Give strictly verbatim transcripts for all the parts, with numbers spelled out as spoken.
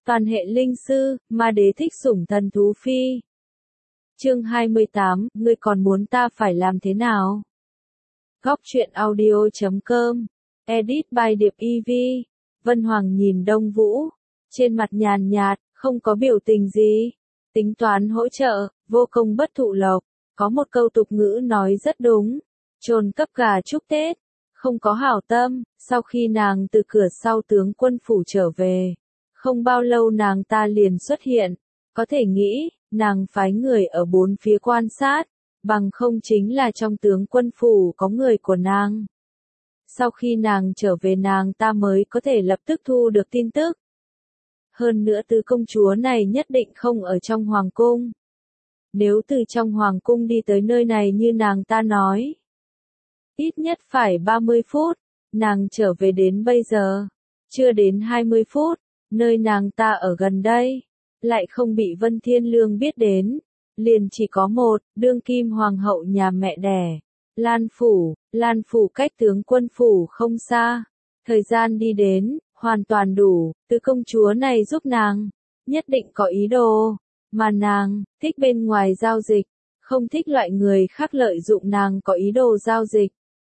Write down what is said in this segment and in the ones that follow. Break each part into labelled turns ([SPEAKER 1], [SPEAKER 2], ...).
[SPEAKER 1] Toàn hệ linh sư, ma đế thích sủng thần thú phi. Chương hai mươi tám, ngươi còn muốn ta phải làm thế nào? Góc truyện audio chấm com, edit by Điệp i vê. Vân Hoàng nhìn Đông Vũ, trên mặt nhàn nhạt, không có biểu tình gì. Tính toán hỗ trợ, vô công bất thụ lộc. Có một câu tục ngữ nói rất đúng. Trồn cấp gà chúc Tết, không có hảo tâm. Sau khi nàng từ cửa sau tướng quân phủ trở về, không bao lâu nàng ta liền xuất hiện. Có thể nghĩ, nàng phái người ở bốn phía quan sát, bằng không chính là trong tướng quân phủ có người của nàng. Sau khi nàng trở về nàng ta mới có thể lập tức thu được tin tức. Hơn nữa tứ công chúa này nhất định không ở trong hoàng cung. Nếu từ trong hoàng cung đi tới nơi này như nàng ta nói, ít nhất phải ba mươi phút, nàng trở về đến bây giờ, chưa đến hai mươi phút, nơi nàng ta ở gần đây, lại không bị Vân Thiên Lương biết đến, liền chỉ có một, đương kim hoàng hậu nhà mẹ đẻ, Lan Phủ, Lan Phủ cách tướng quân phủ không xa, thời gian đi đến, hoàn toàn đủ, tứ công chúa này giúp nàng, nhất định có ý đồ, mà nàng, thích bên ngoài giao dịch, không thích loại người khác lợi dụng nàng có ý đồ giao dịch.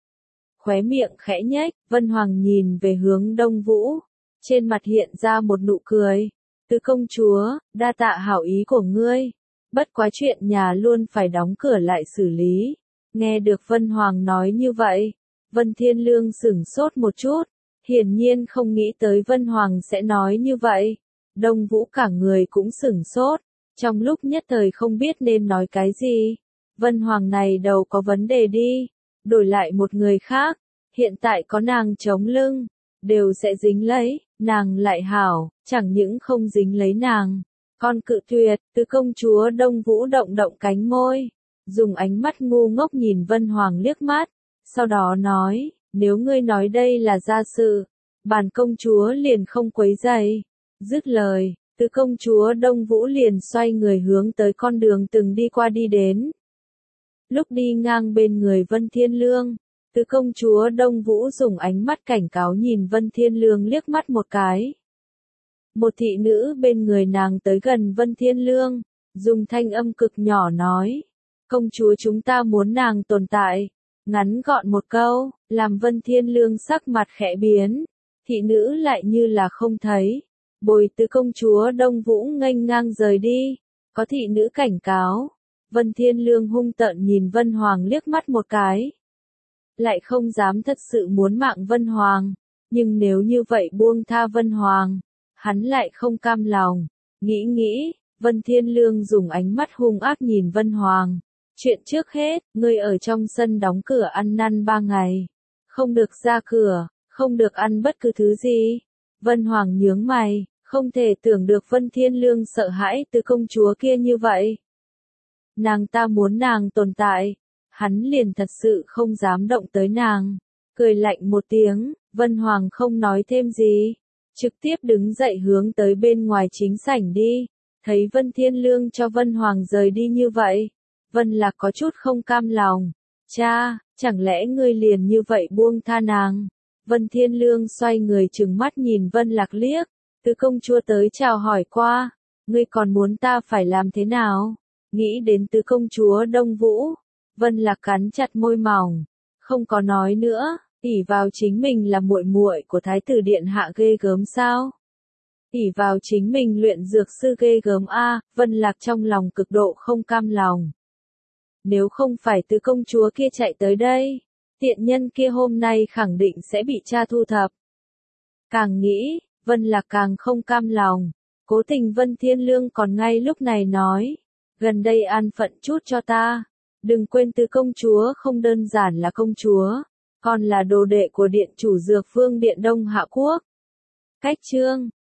[SPEAKER 1] Khóe miệng khẽ nhếch, Vân Hoàng nhìn về hướng Đông Vũ, trên mặt hiện ra một nụ cười. Tứ công chúa, đa tạ hảo ý của ngươi, bất quá chuyện nhà luôn phải đóng cửa lại xử lý. Nghe được Vân Hoàng nói như vậy, Vân Thiên Lương sửng sốt một chút, hiển nhiên không nghĩ tới Vân Hoàng sẽ nói như vậy. Đông Vũ cả người cũng sửng sốt, trong lúc nhất thời không biết nên nói cái gì. Vân Hoàng này đầu có vấn đề đi, đổi lại một người khác, hiện tại có nàng chống lưng, đều sẽ dính lấy, nàng lại hảo, chẳng những không dính lấy nàng, còn cự tuyệt. Tứ công chúa Đông Vũ động động cánh môi, dùng ánh mắt ngu ngốc nhìn Vân Hoàng liếc mắt, sau đó nói, nếu ngươi nói đây là gia sự, bản công chúa liền không quấy rầy. Dứt lời, tứ công chúa Đông Vũ liền xoay người hướng tới con đường từng đi qua đi đến. Lúc đi ngang bên người Vân Thiên Lương, tứ công chúa Đông Vũ dùng ánh mắt cảnh cáo nhìn Vân Thiên Lương liếc mắt một cái. Một thị nữ bên người nàng tới gần Vân Thiên Lương, dùng thanh âm cực nhỏ nói, công chúa chúng ta muốn nàng tồn tại. Ngắn gọn một câu, làm Vân Thiên Lương sắc mặt khẽ biến, thị nữ lại như là không thấy, bồi tứ công chúa Đông Vũ nghênh ngang rời đi. Có thị nữ cảnh cáo, Vân Thiên Lương hung tợn nhìn Vân Hoàng liếc mắt một cái, lại không dám thật sự muốn mạng Vân Hoàng, nhưng nếu như vậy buông tha Vân Hoàng, hắn lại không cam lòng. Nghĩ nghĩ, Vân Thiên Lương dùng ánh mắt hung ác nhìn Vân Hoàng. Chuyện trước hết, ngươi ở trong sân đóng cửa ăn năn ba ngày, không được ra cửa, không được ăn bất cứ thứ gì. Vân Hoàng nhướng mày, không thể tưởng được Vân Thiên Lương sợ hãi từ công chúa kia như vậy. Nàng ta muốn nàng tồn tại, hắn liền thật sự không dám động tới nàng. Cười lạnh một tiếng, Vân Hoàng không nói thêm gì, trực tiếp đứng dậy hướng tới bên ngoài chính sảnh đi. Thấy Vân Thiên Lương cho Vân Hoàng rời đi như vậy, Vân Lạc có chút không cam lòng. Cha, chẳng lẽ ngươi liền như vậy buông tha nàng? Vân Thiên Lương xoay người trừng mắt nhìn Vân Lạc liếc, tứ công chúa tới chào hỏi qua, ngươi còn muốn ta phải làm thế nào? Nghĩ đến tứ công chúa Đông Vũ, Vân Lạc cắn chặt môi mỏng, không có nói nữa, ỷ vào chính mình là muội muội của thái tử điện hạ ghê gớm sao? ỷ vào chính mình luyện dược sư ghê gớm a, Vân Lạc trong lòng cực độ không cam lòng. Nếu không phải tứ công chúa kia chạy tới đây, tiện nhân kia hôm nay khẳng định sẽ bị cha thu thập. Càng nghĩ, Vân Lạc càng không cam lòng, cố tình Vân Thiên Lương còn ngay lúc này nói, gần đây an phận chút cho ta, đừng quên tứ công chúa không đơn giản là công chúa, còn là đồ đệ của điện chủ dược vương điện Đông Hạ Quốc. Cách chương